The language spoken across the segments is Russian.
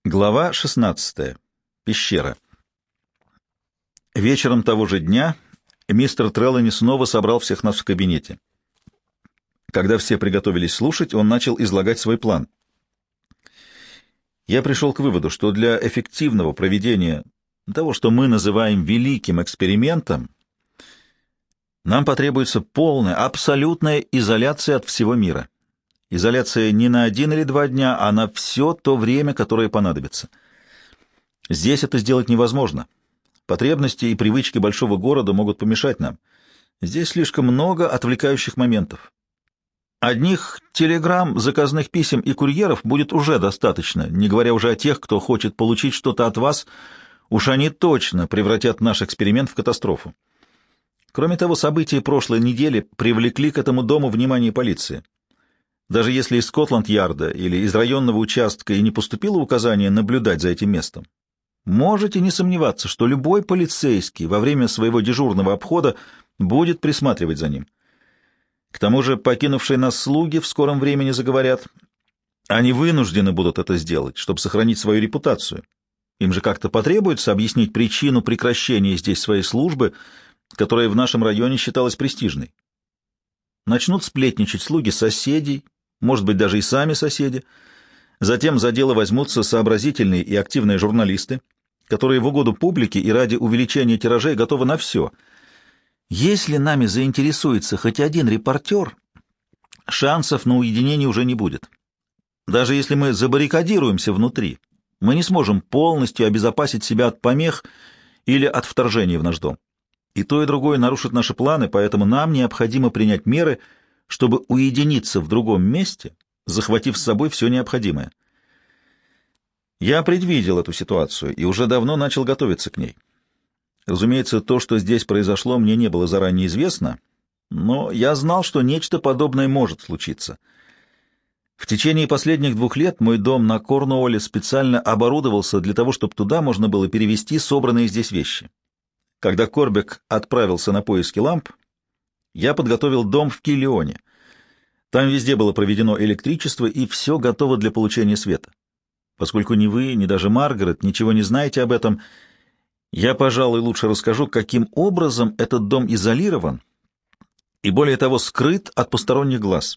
Глава 16. Пещера. Вечером того же дня мистер Треллани снова собрал всех нас в кабинете. Когда все приготовились слушать, он начал излагать свой план. Я пришел к выводу, что для эффективного проведения того, что мы называем великим экспериментом, нам потребуется полная, абсолютная изоляция от всего мира. Изоляция не на 1 или 2 дня, а на все то время, которое понадобится. Здесь это сделать невозможно. Потребности и привычки большого города могут помешать нам. Здесь слишком много отвлекающих моментов. Одних телеграмм, заказных писем и курьеров будет уже достаточно, не говоря уже о тех, кто хочет получить что-то от вас. Уж они точно превратят наш эксперимент в катастрофу. Кроме того, события прошлой недели привлекли к этому дому внимание полиции. Даже если из Скотланд-Ярда или из районного участка и не поступило указание наблюдать за этим местом, можете не сомневаться, что любой полицейский во время своего дежурного обхода будет присматривать за ним. К тому же покинувшие нас слуги в скором времени заговорят. Они вынуждены будут это сделать, чтобы сохранить свою репутацию. Им же как-то потребуется объяснить причину прекращения здесь своей службы, которая в нашем районе считалась престижной. Начнут сплетничать слуги соседей, может быть, даже и сами соседи. Затем за дело возьмутся сообразительные и активные журналисты, которые в угоду публике и ради увеличения тиражей готовы на все. Если нами заинтересуется хоть один репортер, шансов на уединение уже не будет. Даже если мы забаррикадируемся внутри, мы не сможем полностью обезопасить себя от помех или от вторжения в наш дом. И то, и другое нарушит наши планы, поэтому нам необходимо принять меры, чтобы уединиться в другом месте, захватив с собой все необходимое. Я предвидел эту ситуацию и уже давно начал готовиться к ней. Разумеется, то, что здесь произошло, мне не было заранее известно, но я знал, что нечто подобное может случиться. В течение последних 2 лет мой дом на Корнуолле специально оборудовался для того, чтобы туда можно было перевезти собранные здесь вещи. Когда Корбек отправился на поиски ламп, я подготовил дом в Киллионе. Там везде было проведено электричество, и все готово для получения света. Поскольку ни вы, ни даже Маргарет ничего не знаете об этом, я, пожалуй, лучше расскажу, каким образом этот дом изолирован и, более того, скрыт от посторонних глаз.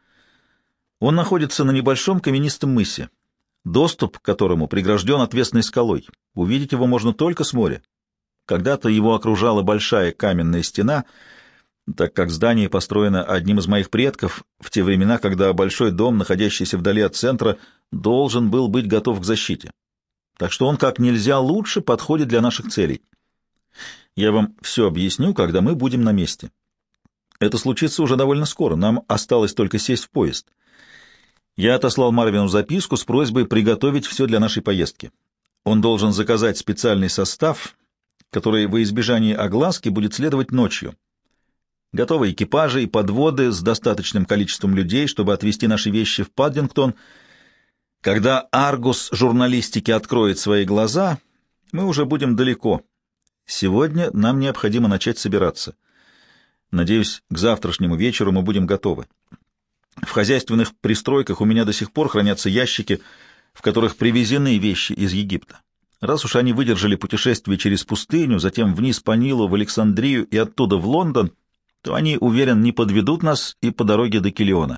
Он находится на небольшом каменистом мысе, доступ к которому прегражден отвесной скалой. Увидеть его можно только с моря. Когда-то его окружала большая каменная стена, так как здание построено одним из моих предков в те времена, когда большой дом, находящийся вдали от центра, должен был быть готов к защите. Так что он как нельзя лучше подходит для наших целей. Я вам все объясню, когда мы будем на месте. Это случится уже довольно скоро, нам осталось только сесть в поезд. Я отослал Марвину записку с просьбой приготовить все для нашей поездки. Он должен заказать специальный состав, который во избежание огласки будет следовать ночью. Готовы экипажи и подводы с достаточным количеством людей, чтобы отвезти наши вещи в Паддингтон. Когда Аргус журналистики откроет свои глаза, мы уже будем далеко. Сегодня нам необходимо начать собираться. Надеюсь, к завтрашнему вечеру мы будем готовы. В хозяйственных пристройках у меня до сих пор хранятся ящики, в которых привезены вещи из Египта. Раз уж они выдержали путешествие через пустыню, затем вниз по Нилу в Александрию и оттуда в Лондон, то они, уверен, не подведут нас и по дороге до Киллиона.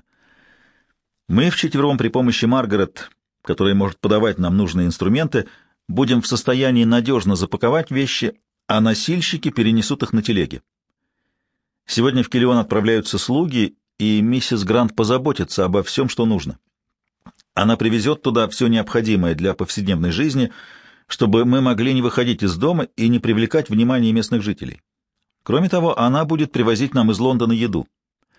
Мы вчетвером при помощи Маргарет, которая может подавать нам нужные инструменты, будем в состоянии надежно запаковать вещи, а носильщики перенесут их на телеге. Сегодня в Киллион отправляются слуги, и миссис Грант позаботится обо всем, что нужно. Она привезет туда все необходимое для повседневной жизни, чтобы мы могли не выходить из дома и не привлекать внимание местных жителей. Кроме того, она будет привозить нам из Лондона еду.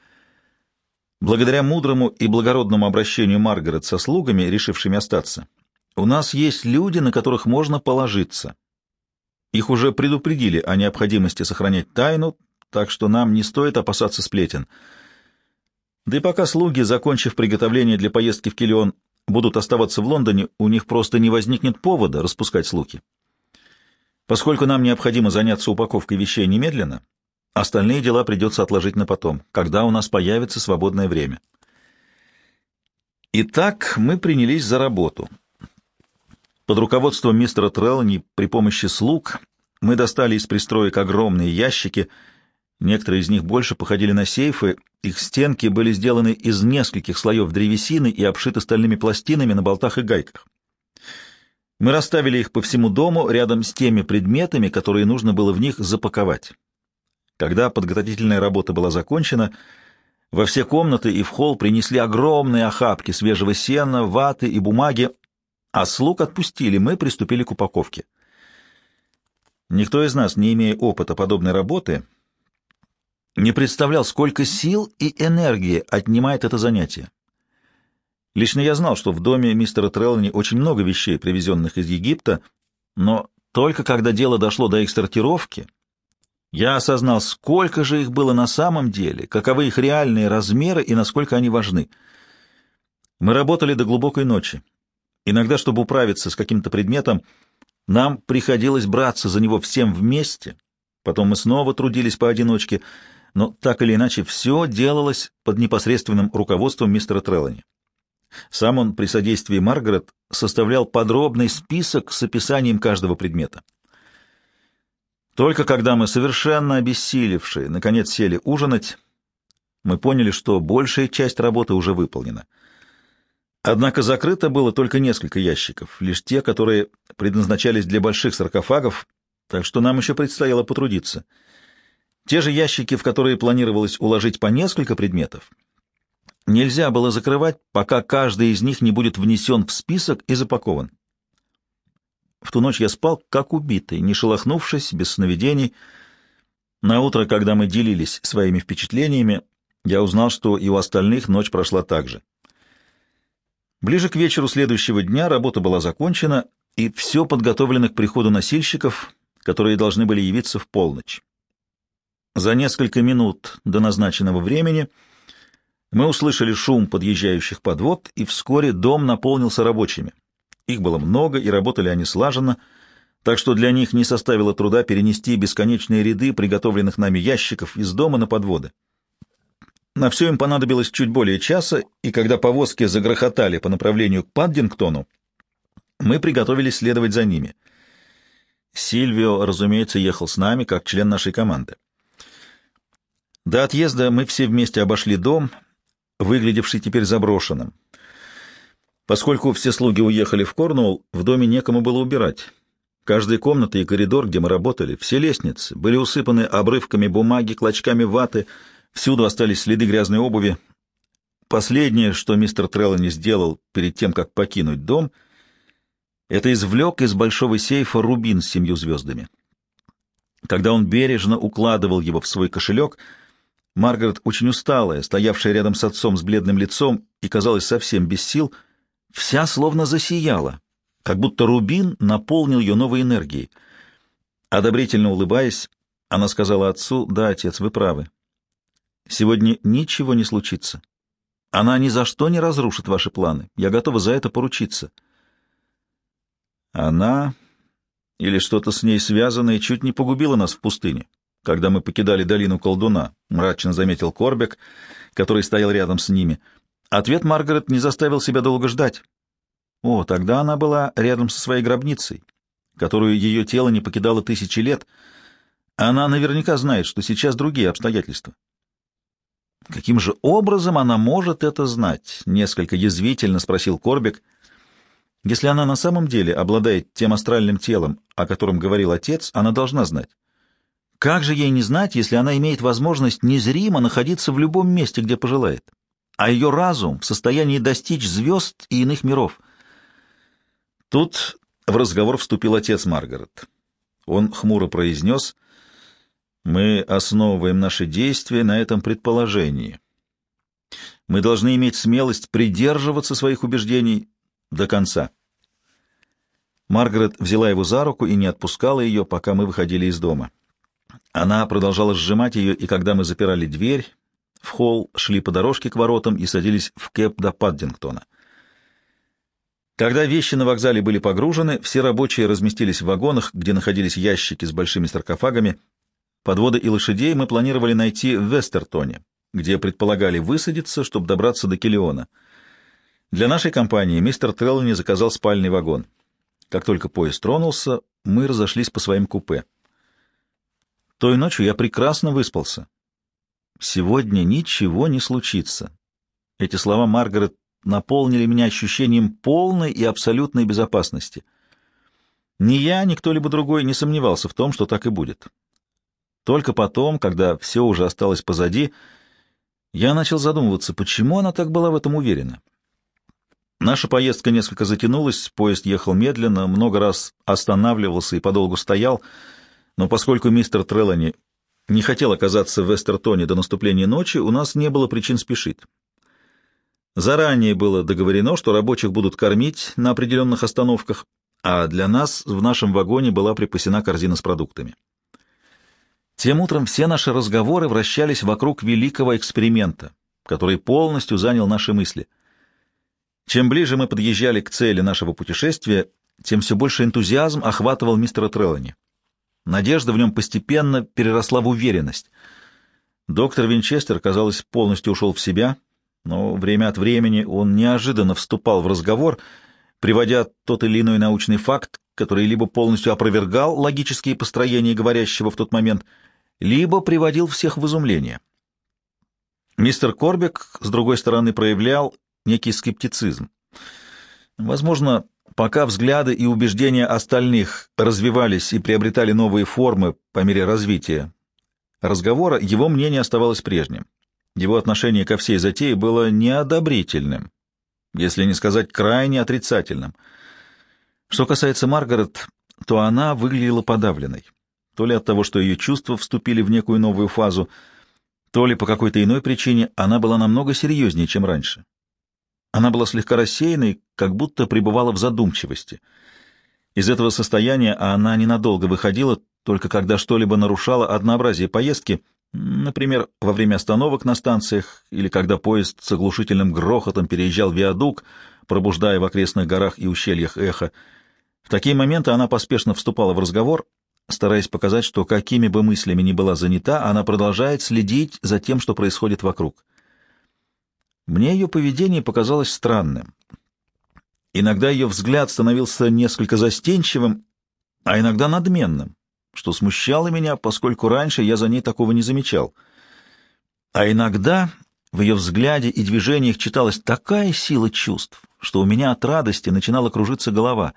Благодаря мудрому и благородному обращению Маргарет со слугами, решившими остаться, у нас есть люди, на которых можно положиться. Их уже предупредили о необходимости сохранять тайну, так что нам не стоит опасаться сплетен. Да и пока слуги, закончив приготовление для поездки в Киллион, будут оставаться в Лондоне, у них просто не возникнет повода распускать слухи. Поскольку нам необходимо заняться упаковкой вещей немедленно, остальные дела придется отложить на потом, когда у нас появится свободное время. Итак, мы принялись за работу. Под руководством мистера Треллани при помощи слуг мы достали из пристроек огромные ящики, некоторые из них больше походили на сейфы, их стенки были сделаны из нескольких слоев древесины и обшиты стальными пластинами на болтах и гайках. Мы расставили их по всему дому рядом с теми предметами, которые нужно было в них запаковать. Когда подготовительная работа была закончена, во все комнаты и в холл принесли огромные охапки свежего сена, ваты и бумаги, а слуг отпустили, мы приступили к упаковке. Никто из нас, не имея опыта подобной работы, не представлял, сколько сил и энергии отнимает это занятие. Лично я знал, что в доме мистера Треллани очень много вещей, привезенных из Египта, но только когда дело дошло до их сортировки, я осознал, сколько же их было на самом деле, каковы их реальные размеры и насколько они важны. Мы работали до глубокой ночи. Иногда, чтобы управиться с каким-то предметом, нам приходилось браться за него всем вместе, потом мы снова трудились поодиночке, но так или иначе все делалось под непосредственным руководством мистера Треллани. Сам он при содействии Маргарет составлял подробный список с описанием каждого предмета. Только когда мы, совершенно обессилевшие, наконец сели ужинать, мы поняли, что большая часть работы уже выполнена. Однако закрыто было только несколько ящиков, лишь те, которые предназначались для больших саркофагов, так что нам еще предстояло потрудиться. Те же ящики, в которые планировалось уложить по несколько предметов, нельзя было закрывать, пока каждый из них не будет внесен в список и запакован. В ту ночь я спал, как убитый, не шелохнувшись, без сновидений. Наутро, когда мы делились своими впечатлениями, я узнал, что и у остальных ночь прошла так же. Ближе к вечеру следующего дня работа была закончена, и все подготовлено к приходу носильщиков, которые должны были явиться в полночь. За несколько минут до назначенного времени мы услышали шум подъезжающих подвод, и вскоре дом наполнился рабочими. Их было много, и работали они слаженно, так что для них не составило труда перенести бесконечные ряды приготовленных нами ящиков из дома на подводы. На все им понадобилось чуть более часа, и когда повозки загрохотали по направлению к Паддингтону, мы приготовились следовать за ними. Сильвио, разумеется, ехал с нами, как член нашей команды. До отъезда мы все вместе обошли дом, выглядевший теперь заброшенным. Поскольку все слуги уехали в Корнуолл, в доме некому было убирать. Каждая комната и коридор, где мы работали, все лестницы были усыпаны обрывками бумаги, клочками ваты, всюду остались следы грязной обуви. Последнее, что мистер Треллани сделал перед тем, как покинуть дом, это извлек из большого сейфа рубин с 7 звездами. Когда он бережно укладывал его в свой кошелек, Маргарет, очень усталая, стоявшая рядом с отцом с бледным лицом и, казалось, совсем без сил, вся словно засияла, как будто рубин наполнил ее новой энергией. Одобрительно улыбаясь, она сказала отцу: «Да, отец, вы правы. Сегодня ничего не случится. Она ни за что не разрушит ваши планы. Я готова за это поручиться». Она или что-то с ней связанное чуть не погубила нас в пустыне, когда мы покидали долину колдуна, — мрачно заметил Корбек, который стоял рядом с ними. Ответ Маргарет не заставил себя долго ждать. О, тогда она была рядом со своей гробницей, которую ее тело не покидало 1000 лет. Она наверняка знает, что сейчас другие обстоятельства. Каким же образом она может это знать? — несколько язвительно спросил Корбек. Если она на самом деле обладает тем астральным телом, о котором говорил отец, она должна знать. Как же ей не знать, если она имеет возможность незримо находиться в любом месте, где пожелает, а ее разум в состоянии достичь звезд и иных миров? Тут в разговор вступил отец Маргарет. Он хмуро произнес: «Мы основываем наши действия на этом предположении. Мы должны иметь смелость придерживаться своих убеждений до конца». Маргарет взяла его за руку и не отпускала ее, пока мы выходили из дома. Она продолжала сжимать ее, и когда мы запирали дверь, в холл шли по дорожке к воротам и садились в кэб до Паддингтона. Когда вещи на вокзале были погружены, все рабочие разместились в вагонах, где находились ящики с большими саркофагами. Подводы и лошадей мы планировали найти в Вестертоне, где предполагали высадиться, чтобы добраться до Киллиона. Для нашей компании мистер Треллани заказал спальный вагон. Как только поезд тронулся, мы разошлись по своим купе. Той ночью я прекрасно выспался. Сегодня ничего не случится. Эти слова Маргарет наполнили меня ощущением полной и абсолютной безопасности. Ни я, ни кто-либо другой не сомневался в том, что так и будет. Только потом, когда все уже осталось позади, я начал задумываться, почему она так была в этом уверена. Наша поездка несколько затянулась, поезд ехал медленно, много раз останавливался и подолгу стоял, но поскольку мистер Трелани не хотел оказаться в Вестертоне до наступления ночи, у нас не было причин спешить. Заранее было договорено, что рабочих будут кормить на определенных остановках, а для нас в нашем вагоне была припасена корзина с продуктами. Тем утром все наши разговоры вращались вокруг великого эксперимента, который полностью занял наши мысли. Чем ближе мы подъезжали к цели нашего путешествия, тем все больше энтузиазм охватывал мистера Трелани. Надежда в нем постепенно переросла в уверенность. Доктор Винчестер, казалось, полностью ушел в себя, но время от времени он неожиданно вступал в разговор, приводя тот или иной научный факт, который либо полностью опровергал логические построения говорящего в тот момент, либо приводил всех в изумление. Мистер Корбек, с другой стороны, проявлял некий скептицизм. Возможно, пока взгляды и убеждения остальных развивались и приобретали новые формы по мере развития разговора, его мнение оставалось прежним. Его отношение ко всей затее было неодобрительным, если не сказать крайне отрицательным. Что касается Маргарет, то она выглядела подавленной. То ли от того, что ее чувства вступили в некую новую фазу, то ли по какой-то иной причине она была намного серьезнее, чем раньше. Она была слегка рассеянной, как будто пребывала в задумчивости. Из этого состояния она ненадолго выходила, только когда что-либо нарушало однообразие поездки, например, во время остановок на станциях или когда поезд с оглушительным грохотом переезжал виадук, пробуждая в окрестных горах и ущельях эхо. В такие моменты она поспешно вступала в разговор, стараясь показать, что какими бы мыслями ни была занята, она продолжает следить за тем, что происходит вокруг. Мне ее поведение показалось странным. Иногда ее взгляд становился несколько застенчивым, а иногда надменным, что смущало меня, поскольку раньше я за ней такого не замечал. А иногда в ее взгляде и движениях читалась такая сила чувств, что у меня от радости начинала кружиться голова.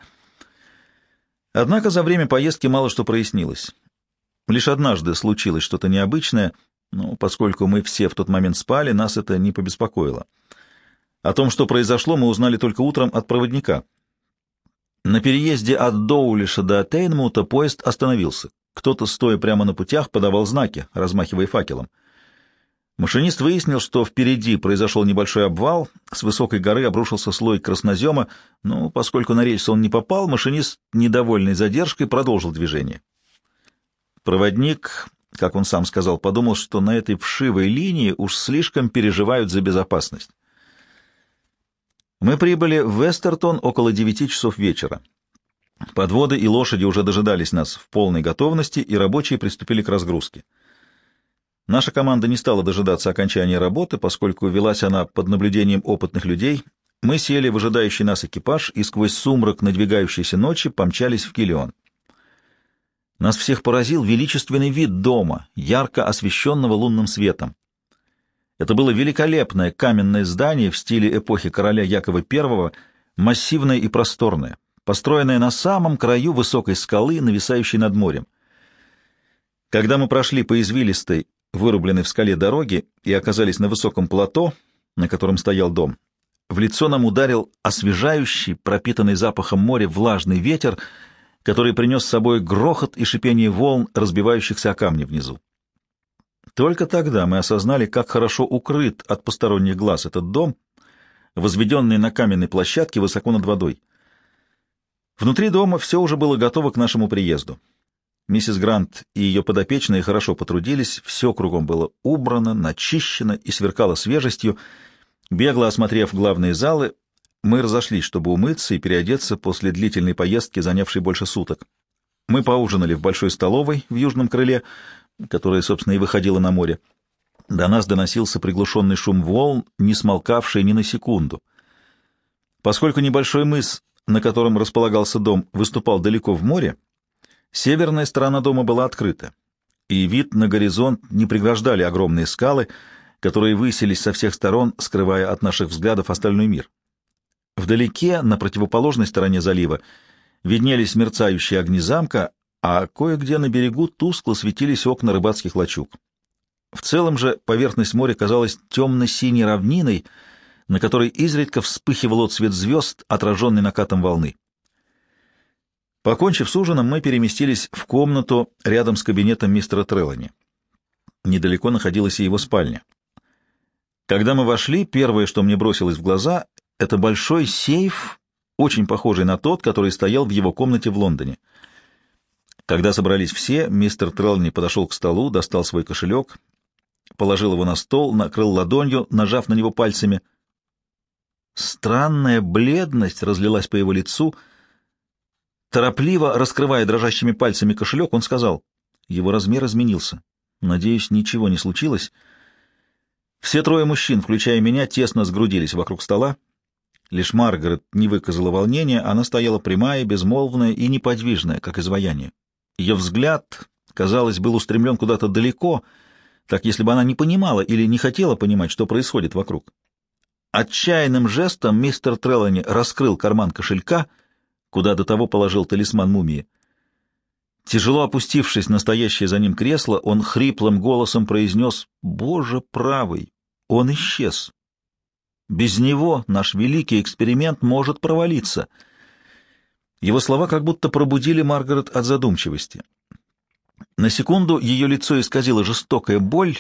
Однако за время поездки мало что прояснилось. Лишь однажды случилось что-то необычное, но поскольку мы все в тот момент спали, нас это не побеспокоило. О том, что произошло, мы узнали только утром от проводника. На переезде от Доулиша до Тейнмута поезд остановился. Кто-то, стоя прямо на путях, подавал знаки, размахивая факелом. Машинист выяснил, что впереди произошел небольшой обвал, с высокой горы обрушился слой краснозема, но поскольку на рельсы он не попал, машинист, недовольный задержкой, продолжил движение. Проводник, как он сам сказал, подумал, что на этой вшивой линии уж слишком переживают за безопасность. Мы прибыли в Вестертон около 9 часов вечера. Подводы и лошади уже дожидались нас в полной готовности, и рабочие приступили к разгрузке. Наша команда не стала дожидаться окончания работы, поскольку велась она под наблюдением опытных людей. Мы сели в ожидающий нас экипаж и сквозь сумрак надвигающейся ночи помчались в Киллион. Нас всех поразил величественный вид дома, ярко освещенного лунным светом. Это было великолепное каменное здание в стиле эпохи короля Якова I, массивное и просторное, построенное на самом краю высокой скалы, нависающей над морем. Когда мы прошли по извилистой, вырубленной в скале дороге и оказались на высоком плато, на котором стоял дом, в лицо нам ударил освежающий, пропитанный запахом моря влажный ветер, который принес с собой грохот и шипение волн, разбивающихся о камни внизу. Только тогда мы осознали, как хорошо укрыт от посторонних глаз этот дом, возведенный на каменной площадке высоко над водой. Внутри дома все уже было готово к нашему приезду. Миссис Грант и ее подопечные хорошо потрудились, все кругом было убрано, начищено и сверкало свежестью. Бегло осмотрев главные залы, мы разошлись, чтобы умыться и переодеться после длительной поездки, занявшей больше суток. Мы поужинали в большой столовой в южном крыле, которая, собственно, и выходила на море. До нас доносился приглушенный шум волн, не смолкавший ни на секунду. Поскольку небольшой мыс на котором располагался дом, выступал далеко в море, северная сторона дома была открыта, и вид на горизонт не преграждали огромные скалы, которые высились со всех сторон, скрывая от наших взглядов остальной мир. Вдалеке, на противоположной стороне залива, виднелись мерцающие огни замка, а кое-где на берегу тускло светились окна рыбацких лачуг. В целом же поверхность моря казалась темно-синей равниной, на которой изредка вспыхивал отсвет звезд, отраженный накатом волны. Покончив с ужином, мы переместились в комнату рядом с кабинетом мистера Трелани. Недалеко находилась и его спальня. Когда мы вошли, первое, что мне бросилось в глаза, — это большой сейф, очень похожий на тот, который стоял в его комнате в Лондоне. Когда собрались все, мистер Трелани подошел к столу, достал свой кошелек, положил его на стол, накрыл ладонью, нажав на него пальцами. Странная бледность разлилась по его лицу. Торопливо раскрывая дрожащими пальцами кошелек, он сказал: «Его размер изменился. Надеюсь, ничего не случилось». Все трое мужчин, включая меня, тесно сгрудились вокруг стола. Лишь Маргарет не выказала волнения, она стояла прямая, безмолвная и неподвижная, как изваяние. Ее взгляд, казалось, был устремлен куда-то далеко, так если бы она не понимала или не хотела понимать, что происходит вокруг. Отчаянным жестом мистер Трелани раскрыл карман кошелька, куда до того положил талисман мумии. Тяжело опустившись на стоящее за ним кресло, он хриплым голосом произнес: «Боже правый, он исчез. Без него наш великий эксперимент может провалиться». Его слова как будто пробудили Маргарет от задумчивости. На секунду ее лицо исказило жестокая боль,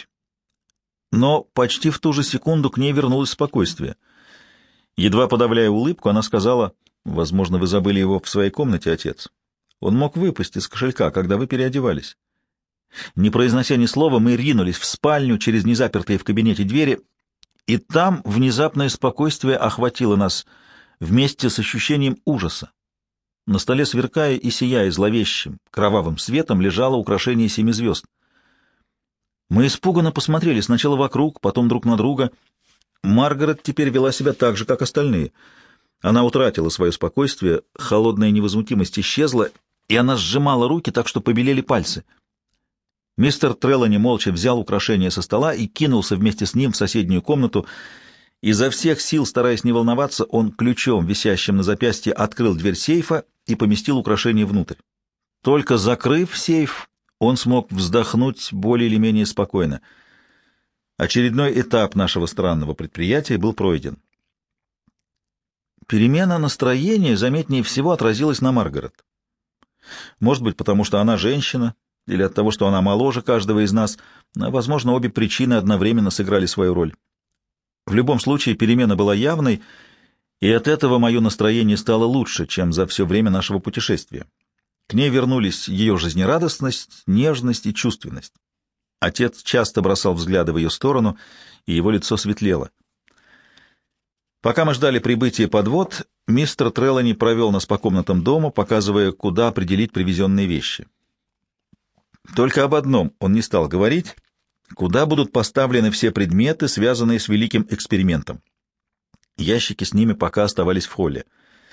но почти в ту же секунду к ней вернулось спокойствие. Едва подавляя улыбку, она сказала: «Возможно, вы забыли его в своей комнате, отец. Он мог выпасть из кошелька, когда вы переодевались». Не произнося ни слова, мы ринулись в спальню через незапертые в кабинете двери, и там внезапное спокойствие охватило нас вместе с ощущением ужаса. На столе, сверкая и сияя зловещим кровавым светом, лежало украшение 7 звезд. Мы испуганно посмотрели сначала вокруг, потом друг на друга. Маргарет теперь вела себя так же, как остальные. Она утратила свое спокойствие, холодная невозмутимость исчезла, и она сжимала руки так, что побелели пальцы. Мистер Трелани молча взял украшение со стола и кинулся вместе с ним в соседнюю комнату. Изо всех сил, стараясь не волноваться, он ключом, висящим на запястье, открыл дверь сейфа и поместил украшение внутрь. Только закрыв сейф, он смог вздохнуть более или менее спокойно. Очередной этап нашего странного предприятия был пройден. Перемена настроения заметнее всего отразилась на Маргарет. Может быть, потому что она женщина, или от того, что она моложе каждого из нас. Возможно, обе причины одновременно сыграли свою роль. В любом случае, перемена была явной, и от этого мое настроение стало лучше, чем за все время нашего путешествия. К ней вернулись ее жизнерадостность, нежность и чувственность. Отец часто бросал взгляды в ее сторону, и его лицо светлело. Пока мы ждали прибытия подвод, мистер Трелани провел нас по комнатам дома, показывая, куда определить привезенные вещи. Только об одном он не стал говорить: куда будут поставлены все предметы, связанные с великим экспериментом. Ящики с ними пока оставались в холле.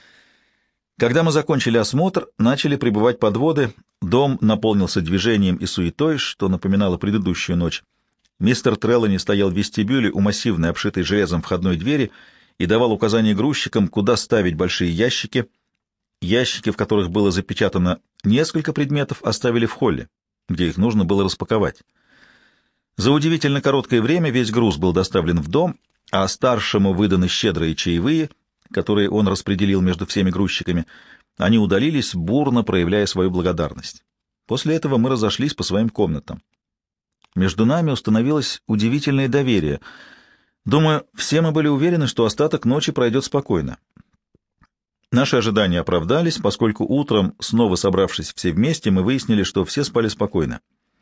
Когда мы закончили осмотр, начали прибывать подводы, дом наполнился движением и суетой, что напоминало предыдущую ночь. Мистер Трелани стоял в вестибюле у массивной, обшитой железом входной двери, и давал указания грузчикам, куда ставить большие ящики. Ящики, в которых было запечатано несколько предметов, оставили в холле, где их нужно было распаковать. За удивительно короткое время весь груз был доставлен в дом, а старшему выданы щедрые чаевые, которые он распределил между всеми грузчиками. Они удалились, бурно проявляя свою благодарность. После этого мы разошлись по своим комнатам. Между нами установилось удивительное доверие. Думаю, все мы были уверены, что остаток ночи пройдет спокойно. Наши ожидания оправдались, поскольку утром, снова собравшись все вместе, мы выяснили, что все спали спокойно.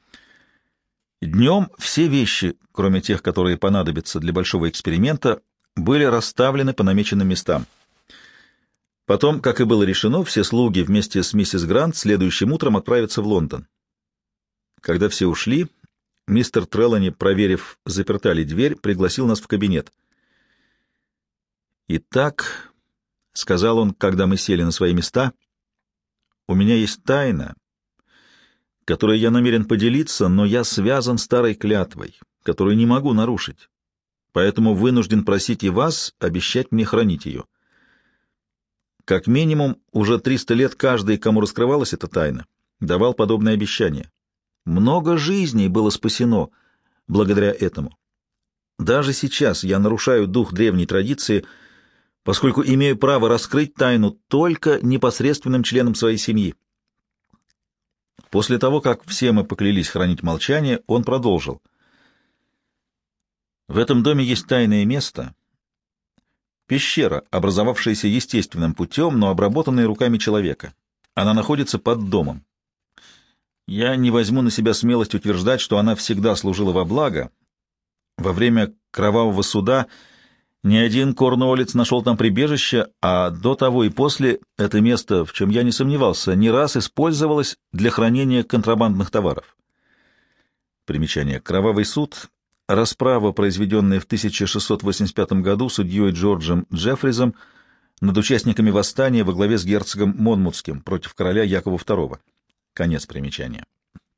Днем все вещи, кроме тех, которые понадобятся для большого эксперимента, были расставлены по намеченным местам. Потом, как и было решено, все слуги вместе с миссис Грант следующим утром отправятся в Лондон. Когда все ушли, мистер Трелани, проверив, заперта ли дверь, пригласил нас в кабинет. «Итак, сказал он, когда мы сели на свои места, — «у меня есть тайна, которой я намерен поделиться, но я связан старой клятвой, которую не могу нарушить, поэтому вынужден просить и вас обещать мне хранить ее. Как минимум, уже 300 лет каждый, кому раскрывалась эта тайна, давал подобное обещание. Много жизней было спасено благодаря этому. Даже сейчас я нарушаю дух древней традиции, поскольку имею право раскрыть тайну только непосредственным членам своей семьи». После того, как все мы поклялись хранить молчание, он продолжил. «В этом доме есть тайное место, пещера, образовавшаяся естественным путем, но обработанная руками человека. Она находится под домом. Я не возьму на себя смелость утверждать, что она всегда служила во благо. Во время кровавого суда ни один корнуоллец нашел там прибежище, а до того и после это место, в чем я не сомневался, не раз использовалось для хранения контрабандных товаров». Примечание. Кровавый суд — расправа, произведенная в 1685 году судьей Джорджем Джеффризом над участниками восстания во главе с герцогом Монмутским против короля Якова II. Конец примечания.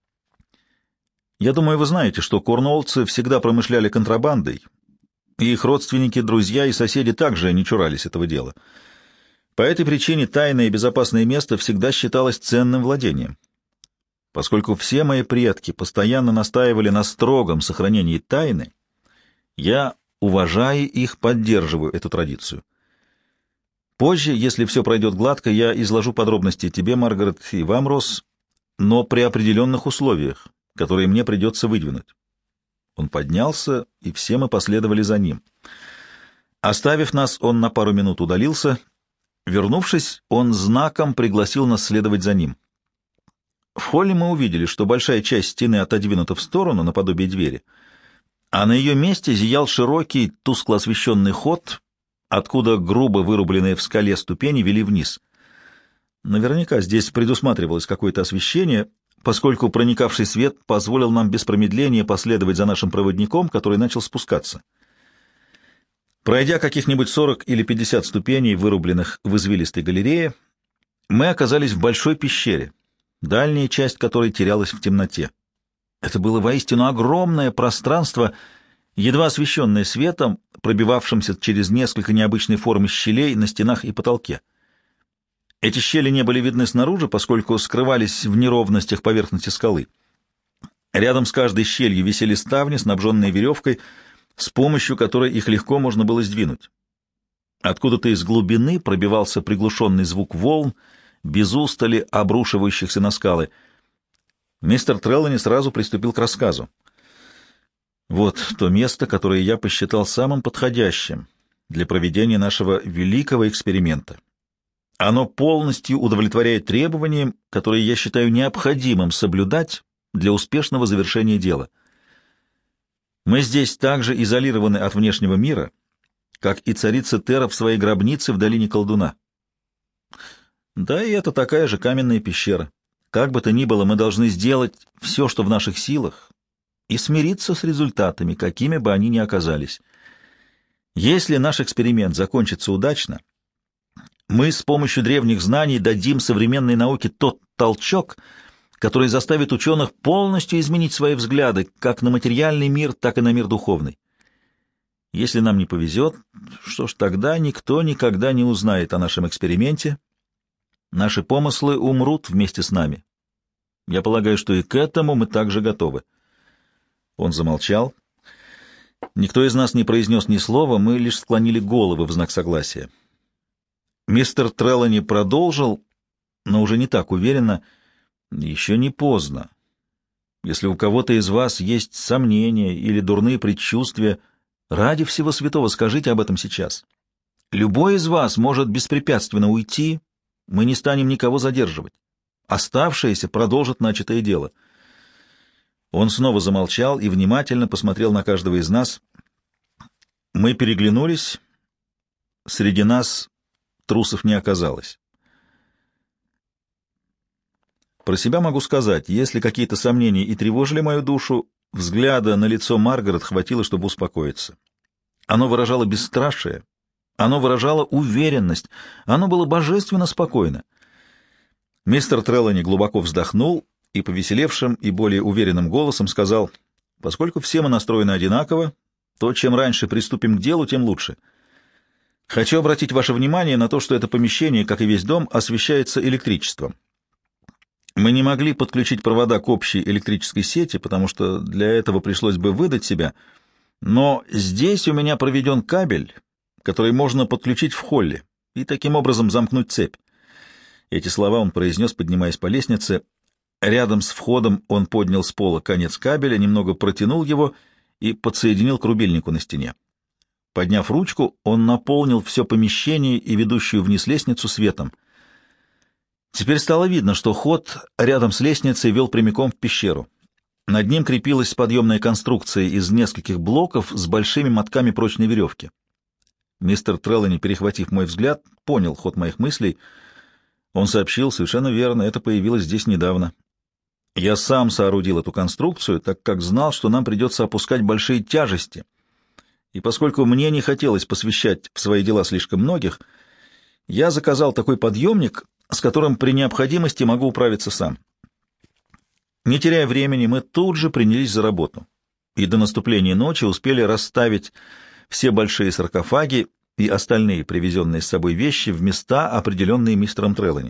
Я думаю, вы знаете, что корнуоллцы всегда промышляли контрабандой, и их родственники, друзья и соседи также не чурались этого дела. По этой причине тайное и безопасное место всегда считалось ценным владением. Поскольку все мои предки постоянно настаивали на строгом сохранении тайны, я, уважая их, поддерживаю эту традицию. Позже, если все пройдет гладко, я изложу подробности тебе, Маргарет, и вам, Росс, но при определенных условиях, которые мне придется выдвинуть. Он поднялся, и все мы последовали за ним. Оставив нас, он на пару минут удалился. Вернувшись, он знаком пригласил нас следовать за ним. В холле мы увидели, что большая часть стены отодвинута в сторону, наподобие двери, а на ее месте зиял широкий, тускло освещенный ход, откуда грубо вырубленные в скале ступени вели вниз. Наверняка здесь предусматривалось какое-то освещение, поскольку проникавший свет позволил нам без промедления последовать за нашим проводником, который начал спускаться. Пройдя каких-нибудь 40 или 50 ступеней, вырубленных в извилистой галерее, мы оказались в большой пещере, дальняя часть которой терялась в темноте. Это было воистину огромное пространство, едва освещенное светом, пробивавшимся через несколько необычной формы щелей на стенах и потолке. Эти щели не были видны снаружи, поскольку скрывались в неровностях поверхности скалы. Рядом с каждой щелью висели ставни, снабженные веревкой, с помощью которой их легко можно было сдвинуть. Откуда-то из глубины пробивался приглушенный звук волн, без устали обрушивающихся на скалы. Мистер Треллани сразу приступил к рассказу. «Вот то место, которое я посчитал самым подходящим для проведения нашего великого эксперимента. Оно полностью удовлетворяет требованиям, которые я считаю необходимым соблюдать для успешного завершения дела. Мы здесь также изолированы от внешнего мира, как и царица Тера в своей гробнице в долине колдуна. Да и это такая же каменная пещера. Как бы то ни было, мы должны сделать все, что в наших силах, и смириться с результатами, какими бы они ни оказались. Если наш эксперимент закончится удачно, мы с помощью древних знаний дадим современной науке тот толчок, который заставит ученых полностью изменить свои взгляды как на материальный мир, так и на мир духовный. Если нам не повезет, что ж, тогда никто никогда не узнает о нашем эксперименте, наши помыслы умрут вместе с нами. Я полагаю, что и к этому мы также готовы». Он замолчал. Никто из нас не произнес ни слова, мы лишь склонили головы в знак согласия. Мистер Треллани продолжил, но уже не так уверенно: «Еще не поздно. Если у кого-то из вас есть сомнения или дурные предчувствия, ради всего святого скажите об этом сейчас. Любой из вас может беспрепятственно уйти, мы не станем никого задерживать. Оставшиеся продолжат начатое дело». Он снова замолчал и внимательно посмотрел на каждого из нас. Мы переглянулись. Среди нас трусов не оказалось. Про себя могу сказать, если какие-то сомнения и тревожили мою душу, взгляда на лицо Маргарет хватило, чтобы успокоиться. Оно выражало бесстрашие, Оно выражало уверенность, оно было божественно спокойно. Мистер Треллани глубоко вздохнул и повеселевшим и более уверенным голосом сказал: «Поскольку все мы настроены одинаково, то чем раньше приступим к делу, тем лучше. Хочу обратить ваше внимание на то, что это помещение, как и весь дом, освещается электричеством. Мы не могли подключить провода к общей электрической сети, потому что для этого пришлось бы выдать себя, но здесь у меня проведен кабель, который можно подключить в холле и таким образом замкнуть цепь». Эти слова он произнес, поднимаясь по лестнице. Рядом с входом он поднял с пола конец кабеля, немного протянул его и подсоединил к рубильнику на стене. Подняв ручку, он наполнил все помещение и ведущую вниз лестницу светом. Теперь стало видно, что ход рядом с лестницей вел прямиком в пещеру. Над ним крепилась подъемная конструкция из нескольких блоков с большими мотками прочной веревки. Мистер Треллани, перехватив мой взгляд, понял ход моих мыслей. Он сообщил: «Совершенно верно, это появилось здесь недавно. Я сам соорудил эту конструкцию, так как знал, что нам придется опускать большие тяжести. И поскольку мне не хотелось посвящать в свои дела слишком многих, я заказал такой подъемник, с которым при необходимости могу управиться сам». Не теряя времени, мы тут же принялись за работу, и до наступления ночи успели расставить все большие саркофаги и остальные привезенные с собой вещи в места, определенные мистером Треллани.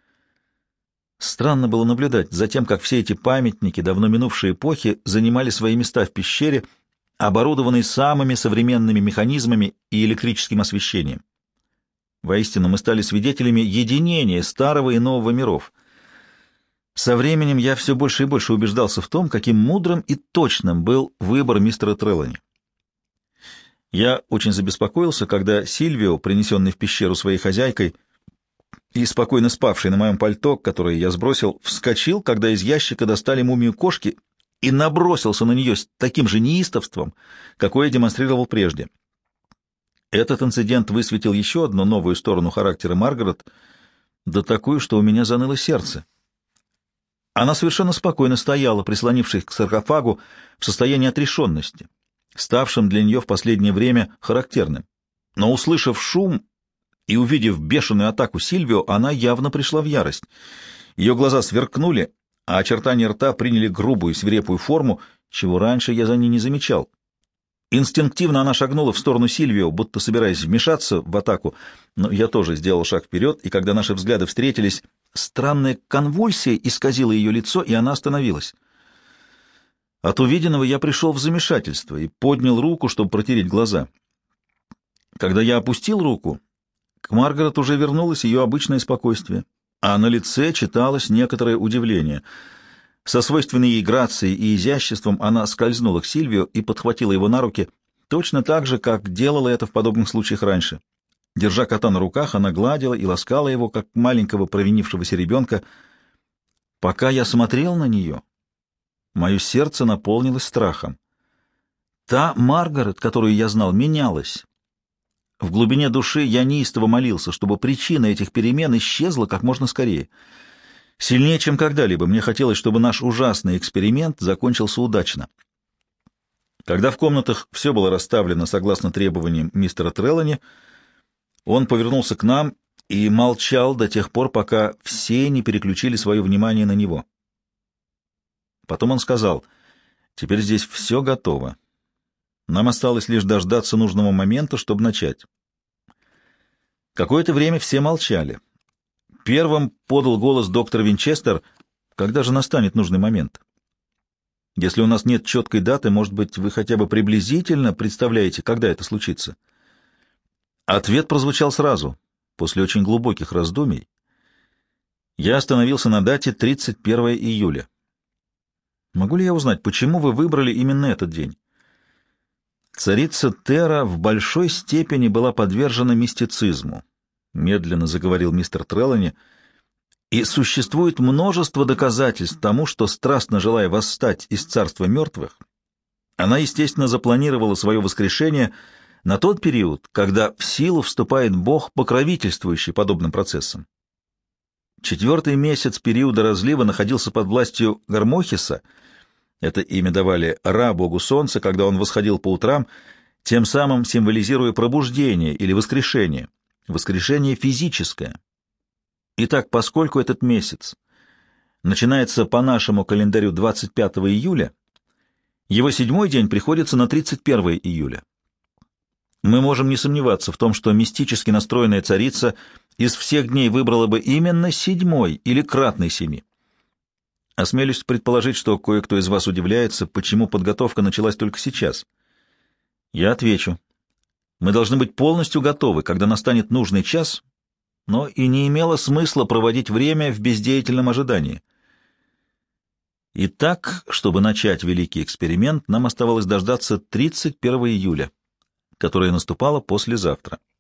Странно было наблюдать за тем, как все эти памятники давно минувшей эпохи занимали свои места в пещере, оборудованной самыми современными механизмами и электрическим освещением. Воистину, мы стали свидетелями единения старого и нового миров. Со временем я все больше и больше убеждался в том, каким мудрым и точным был выбор мистера Треллани. Я очень забеспокоился, когда Сильвио, принесенный в пещеру своей хозяйкой и спокойно спавший на моем пальто, которое я сбросил, вскочил, когда из ящика достали мумию кошки, и набросился на нее с таким же неистовством, какое демонстрировал прежде. Этот инцидент высветил еще одну новую сторону характера Маргарет, да такую, что у меня заныло сердце. Она совершенно спокойно стояла, прислонившись к саркофагу, в состоянии отрешенности, ставшим для нее в последнее время характерным. Но, услышав шум и увидев бешеную атаку Сильвио, она явно пришла в ярость. Ее глаза сверкнули, а очертания рта приняли грубую свирепую форму, чего раньше я за ней не замечал. Инстинктивно она шагнула в сторону Сильвио, будто собираясь вмешаться в атаку, но я тоже сделал шаг вперед, и когда наши взгляды встретились, странная конвульсия исказила ее лицо, и она остановилась. От увиденного я пришел в замешательство и поднял руку, чтобы протереть глаза. Когда я опустил руку, к Маргарет уже вернулось ее обычное спокойствие, а на лице читалось некоторое удивление. Со свойственной ей грацией и изяществом она скользнула к Сильвио и подхватила его на руки, точно так же, как делала это в подобных случаях раньше. Держа кота на руках, она гладила и ласкала его, как маленького провинившегося ребенка. Пока я смотрел на нее, мое сердце наполнилось страхом. Та Маргарет, которую я знал, менялась. В глубине души я неистово молился, чтобы причина этих перемен исчезла как можно скорее. Сильнее, чем когда-либо, мне хотелось, чтобы наш ужасный эксперимент закончился удачно. Когда в комнатах все было расставлено согласно требованиям мистера Треллани, он повернулся к нам и молчал до тех пор, пока все не переключили свое внимание на него. Потом он сказал: «Теперь здесь все готово. Нам осталось лишь дождаться нужного момента, чтобы начать». Какое-то время все молчали. Первым подал голос доктор Винчестер: «Когда же настанет нужный момент? Если у нас нет четкой даты, может быть, вы хотя бы приблизительно представляете, когда это случится?» Ответ прозвучал сразу, после очень глубоких раздумий. Я остановился на дате 31 июля. «Могу ли я узнать, почему вы выбрали именно этот день?» «Царица Тера в большой степени была подвержена мистицизму», — медленно заговорил мистер Треллани, «и существует множество доказательств тому, что, страстно желая восстать из царства мертвых, она, естественно, запланировала свое воскрешение на тот период, когда в силу вступает Бог, покровительствующий подобным процессам. 4-й месяц периода разлива находился под властью Гармохиса, это имя давали Ра, богу солнца, когда он восходил по утрам, тем самым символизируя пробуждение или воскрешение, воскрешение физическое. Итак, поскольку этот месяц начинается по нашему календарю 25 июля, его 7-й день приходится на 31 июля. Мы можем не сомневаться в том, что мистически настроенная царица из всех дней выбрала бы именно 7-й или кратный 7. Осмелюсь предположить, что кое-кто из вас удивляется, почему подготовка началась только сейчас. Я отвечу. Мы должны быть полностью готовы, когда настанет нужный час, но и не имело смысла проводить время в бездеятельном ожидании. Итак, чтобы начать великий эксперимент, нам оставалось дождаться 31 июля, которое наступало послезавтра.